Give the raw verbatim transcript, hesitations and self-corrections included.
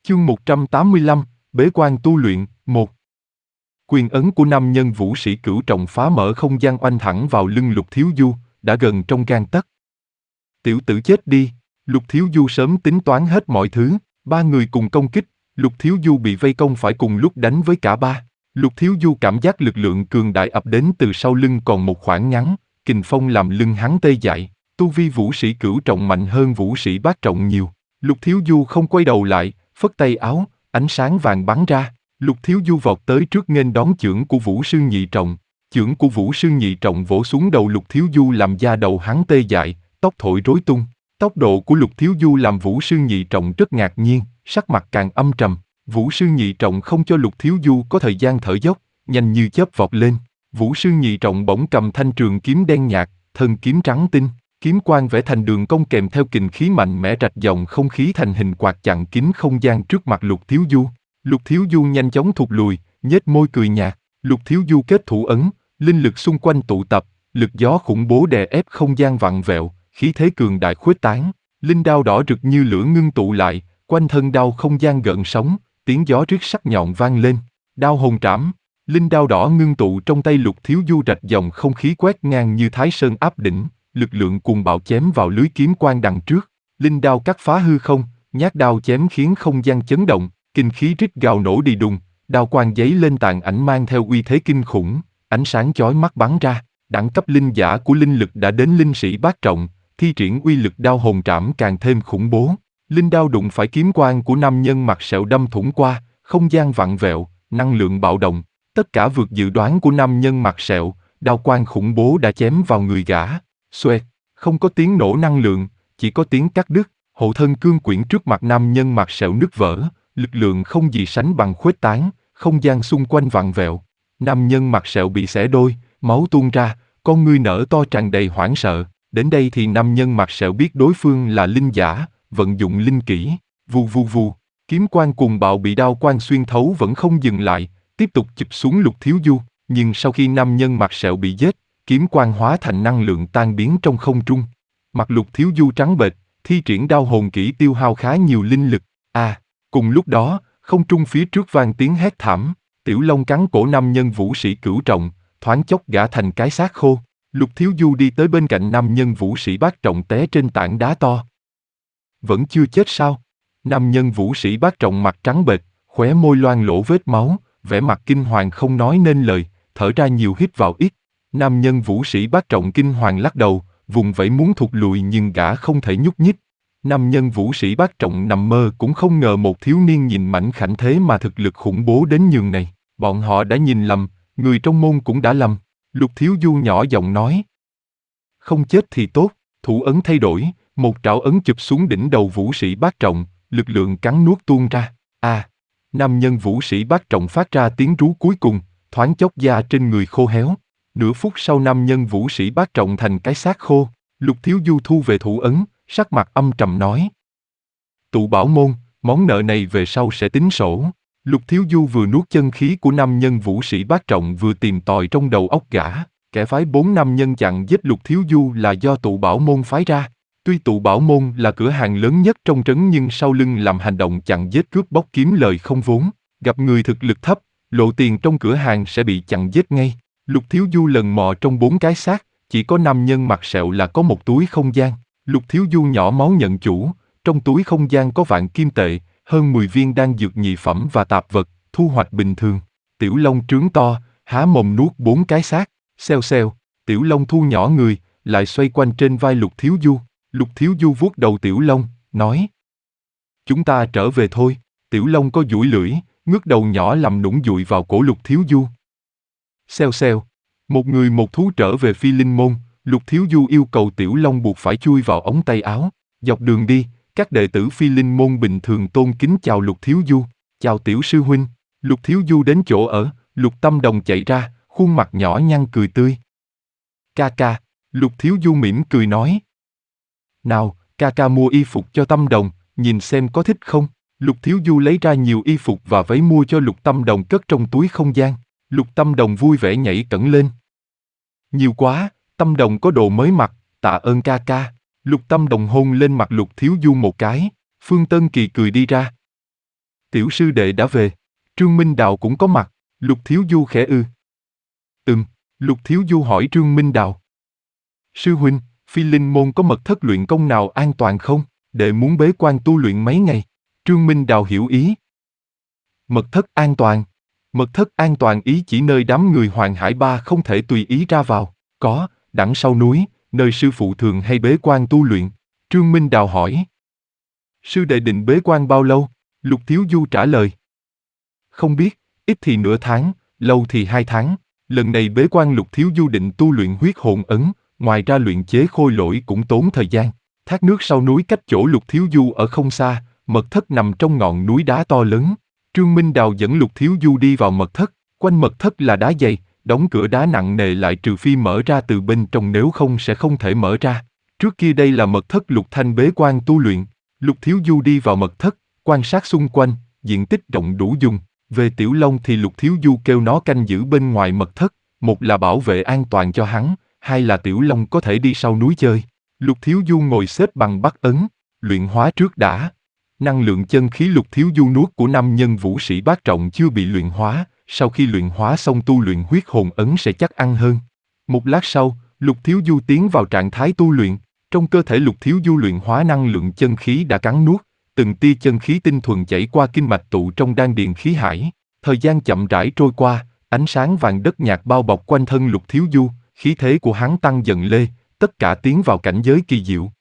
Chương một trăm tám mươi lăm, Bế quan tu luyện, một. Quyền ấn của nam nhân vũ sĩ Cửu Trọng phá mở không gian oanh thẳng vào lưng Lục Thiếu Du, đã gần trong gang tấc. Tiểu tử chết đi, Lục Thiếu Du sớm tính toán hết mọi thứ, ba người cùng công kích, Lục Thiếu Du bị vây công phải cùng lúc đánh với cả ba. Lục Thiếu Du cảm giác lực lượng cường đại ập đến từ sau lưng còn một khoảng ngắn, kình phong làm lưng hắn tê dại, tu vi vũ sĩ Cửu Trọng mạnh hơn vũ sĩ Bát Trọng nhiều. Lục Thiếu Du không quay đầu lại, phất tay áo, ánh sáng vàng bắn ra, Lục Thiếu Du vọt tới trước nghênh đón chưởng của Vũ Sư Nhị Trọng. Chưởng của Vũ Sư Nhị Trọng vỗ xuống đầu Lục Thiếu Du làm da đầu hắn tê dại, tóc thổi rối tung. Tốc độ của Lục Thiếu Du làm Vũ Sư Nhị Trọng rất ngạc nhiên, sắc mặt càng âm trầm. Vũ Sư Nhị Trọng không cho Lục Thiếu Du có thời gian thở dốc, nhanh như chớp vọt lên. Vũ Sư Nhị Trọng bỗng cầm thanh trường kiếm đen nhạt, thân kiếm trắng tinh, kiếm quang vẽ thành đường cong kèm theo kình khí mạnh mẽ rạch dòng không khí thành hình quạt chặn kín không gian trước mặt Lục Thiếu Du. Lục Thiếu Du nhanh chóng thụt lùi, nhếch môi cười nhạt. Lục Thiếu Du kết thủ ấn, linh lực xung quanh tụ tập, lực gió khủng bố đè ép không gian vặn vẹo, khí thế cường đại khuếch tán. Linh đao đỏ rực như lửa ngưng tụ lại, quanh thân đao không gian gợn sóng, tiếng gió rít sắc nhọn vang lên. Đao hồn trảm, linh đao đỏ ngưng tụ trong tay Lục Thiếu Du rạch dòng không khí quét ngang như Thái Sơn áp đỉnh, lực lượng cuồng bạo chém vào lưới kiếm quang đằng trước. Linh đao cắt phá hư không, nhát đao chém khiến không gian chấn động, kinh khí rít gào nổ đi đùng, đao quang giấy lên tàn ảnh mang theo uy thế kinh khủng, ánh sáng chói mắt bắn ra. Đẳng cấp linh giả của linh lực đã đến linh sĩ Bát Trọng, thi triển uy lực đao hồn trảm càng thêm khủng bố. Linh đao đụng phải kiếm quang của nam nhân mặt sẹo đâm thủng qua, không gian vặn vẹo, năng lượng bạo động, tất cả vượt dự đoán của nam nhân mặt sẹo, đao quang khủng bố đã chém vào người gã. Xoẹt, không có tiếng nổ năng lượng, chỉ có tiếng cắt đứt, hộ thân cương quyển trước mặt nam nhân mặt sẹo nứt vỡ, lực lượng không gì sánh bằng khuếch tán, không gian xung quanh vặn vẹo. Nam nhân mặt sẹo bị xẻ đôi, máu tuôn ra, con ngươi nở to tràn đầy hoảng sợ. Đến đây thì nam nhân mặt sẹo biết đối phương là linh giả, vận dụng linh kỹ, vù vù vù, kiếm quang cuồng bạo bị đao quang xuyên thấu vẫn không dừng lại, tiếp tục chụp xuống Lục Thiếu Du. Nhưng sau khi nam nhân mặt sẹo bị giết, kiếm quang hóa thành năng lượng tan biến trong không trung. Mặt Lục Thiếu Du trắng bệch, thi triển đao hồn kỹ tiêu hao khá nhiều linh lực. À, cùng lúc đó, không trung phía trước vang tiếng hét thảm, Tiểu Long cắn cổ nam nhân vũ sĩ Cửu Trọng, thoáng chốc gã thành cái xác khô. Lục Thiếu Du đi tới bên cạnh nam nhân vũ sĩ Bát Trọng té trên tảng đá to. Vẫn chưa chết sao? Nam nhân vũ sĩ Bát Trọng mặt trắng bệch, khóe môi loang lỗ vết máu, vẻ mặt kinh hoàng không nói nên lời, thở ra nhiều hít vào ít. Nam nhân vũ sĩ Bát Trọng kinh hoàng lắc đầu, vùng vẫy muốn thụt lùi nhưng gã không thể nhúc nhích. Nam nhân vũ sĩ Bát Trọng nằm mơ cũng không ngờ một thiếu niên nhìn mảnh khảnh thế mà thực lực khủng bố đến nhường này. Bọn họ đã nhìn lầm, người trong môn cũng đã lầm. Lục Thiếu Du nhỏ giọng nói. Không chết thì tốt, thủ ấn thay đổi, một trảo ấn chụp xuống đỉnh đầu vũ sĩ Bát Trọng, lực lượng cắn nuốt tuôn ra. À, nam nhân vũ sĩ Bát Trọng phát ra tiếng rú cuối cùng, thoáng chốc da trên người khô héo. Nửa phút sau nam nhân vũ sĩ Bát Trọng thành cái xác khô. Lục Thiếu Du thu về thủ ấn, sắc mặt âm trầm nói. Tụ bảo môn, món nợ này về sau sẽ tính sổ. Lục Thiếu Du vừa nuốt chân khí của nam nhân vũ sĩ Bát Trọng vừa tìm tòi trong đầu óc gã. Kẻ phái bốn nam nhân chặn giết Lục Thiếu Du là do tụ bảo môn phái ra. Tuy tụ bảo môn là cửa hàng lớn nhất trong trấn nhưng sau lưng làm hành động chặn giết cướp bóc kiếm lời không vốn. Gặp người thực lực thấp, lộ tiền trong cửa hàng sẽ bị chặn giết ngay. Lục Thiếu Du lần mò trong bốn cái xác, chỉ có nam nhân mặt sẹo là có một túi không gian. Lục Thiếu Du nhỏ máu nhận chủ, trong túi không gian có vạn kim tệ, hơn mười viên đan dược nhị phẩm và tạp vật, thu hoạch bình thường. Tiểu Long trướng to, há mồm nuốt bốn cái xác, xèo xèo, Tiểu Long thu nhỏ người, lại xoay quanh trên vai Lục Thiếu Du. Lục Thiếu Du vuốt đầu Tiểu Long, nói. Chúng ta trở về thôi. Tiểu Long có duỗi lưỡi, ngước đầu nhỏ làm nũng dụi vào cổ Lục Thiếu Du. Xèo xèo, một người một thú trở về Phi Linh Môn, Lục Thiếu Du yêu cầu Tiểu Long buộc phải chui vào ống tay áo. Dọc đường đi, các đệ tử Phi Linh Môn bình thường tôn kính chào Lục Thiếu Du, chào Tiểu Sư Huynh. Lục Thiếu Du đến chỗ ở, Lục Tâm Đồng chạy ra, khuôn mặt nhỏ nhăn cười tươi. Ca ca, Lục Thiếu Du mỉm cười nói. Nào, ca ca mua y phục cho Tâm Đồng, nhìn xem có thích không? Lục Thiếu Du lấy ra nhiều y phục và váy mua cho Lục Tâm Đồng cất trong túi không gian. Lục Tâm Đồng vui vẻ nhảy cẫng lên. Nhiều quá, Tâm Đồng có đồ mới mặc, tạ ơn ca ca. Lục Tâm Đồng hôn lên mặt Lục Thiếu Du một cái, Phương Tân Kỳ cười đi ra. Tiểu sư đệ đã về. Trương Minh Đào cũng có mặt. Lục Thiếu Du khẽ ư. Ừm, Lục Thiếu Du hỏi Trương Minh Đào. Sư huynh, Phi Linh môn có mật thất luyện công nào an toàn không? Đệ muốn bế quan tu luyện mấy ngày. Trương Minh Đào hiểu ý. Mật thất an toàn. Mật thất an toàn ý chỉ nơi đám người Hoàng Hải Ba không thể tùy ý ra vào. Có, đằng sau núi, nơi sư phụ thường hay bế quan tu luyện. Trương Minh Đào hỏi. Sư đệ định bế quan bao lâu? Lục Thiếu Du trả lời. Không biết, ít thì nửa tháng, lâu thì hai tháng. Lần này bế quan Lục Thiếu Du định tu luyện huyết hồn ấn, ngoài ra luyện chế khôi lỗi cũng tốn thời gian. Thác nước sau núi cách chỗ Lục Thiếu Du ở không xa, mật thất nằm trong ngọn núi đá to lớn. Trương Minh Đào dẫn Lục Thiếu Du đi vào mật thất, quanh mật thất là đá dày, đóng cửa đá nặng nề lại trừ phi mở ra từ bên trong nếu không sẽ không thể mở ra. Trước kia đây là mật thất Lục Thanh bế quan tu luyện. Lục Thiếu Du đi vào mật thất, quan sát xung quanh, diện tích rộng đủ dùng. Về Tiểu Long thì Lục Thiếu Du kêu nó canh giữ bên ngoài mật thất, một là bảo vệ an toàn cho hắn, hai là Tiểu Long có thể đi sau núi chơi. Lục Thiếu Du ngồi xếp bằng bắt ấn, luyện hóa trước đã. Năng lượng chân khí Lục Thiếu Du nuốt của năm nhân vũ sĩ bát trọng chưa bị luyện hóa, sau khi luyện hóa xong tu luyện huyết hồn ấn sẽ chắc ăn hơn. Một lát sau, Lục Thiếu Du tiến vào trạng thái tu luyện, trong cơ thể Lục Thiếu Du luyện hóa năng lượng chân khí đã cắn nuốt, từng tia chân khí tinh thuần chảy qua kinh mạch tụ trong đan điền khí hải. Thời gian chậm rãi trôi qua, ánh sáng vàng đất nhạt bao bọc quanh thân Lục Thiếu Du, khí thế của hắn tăng dần lên, tất cả tiến vào cảnh giới kỳ diệu.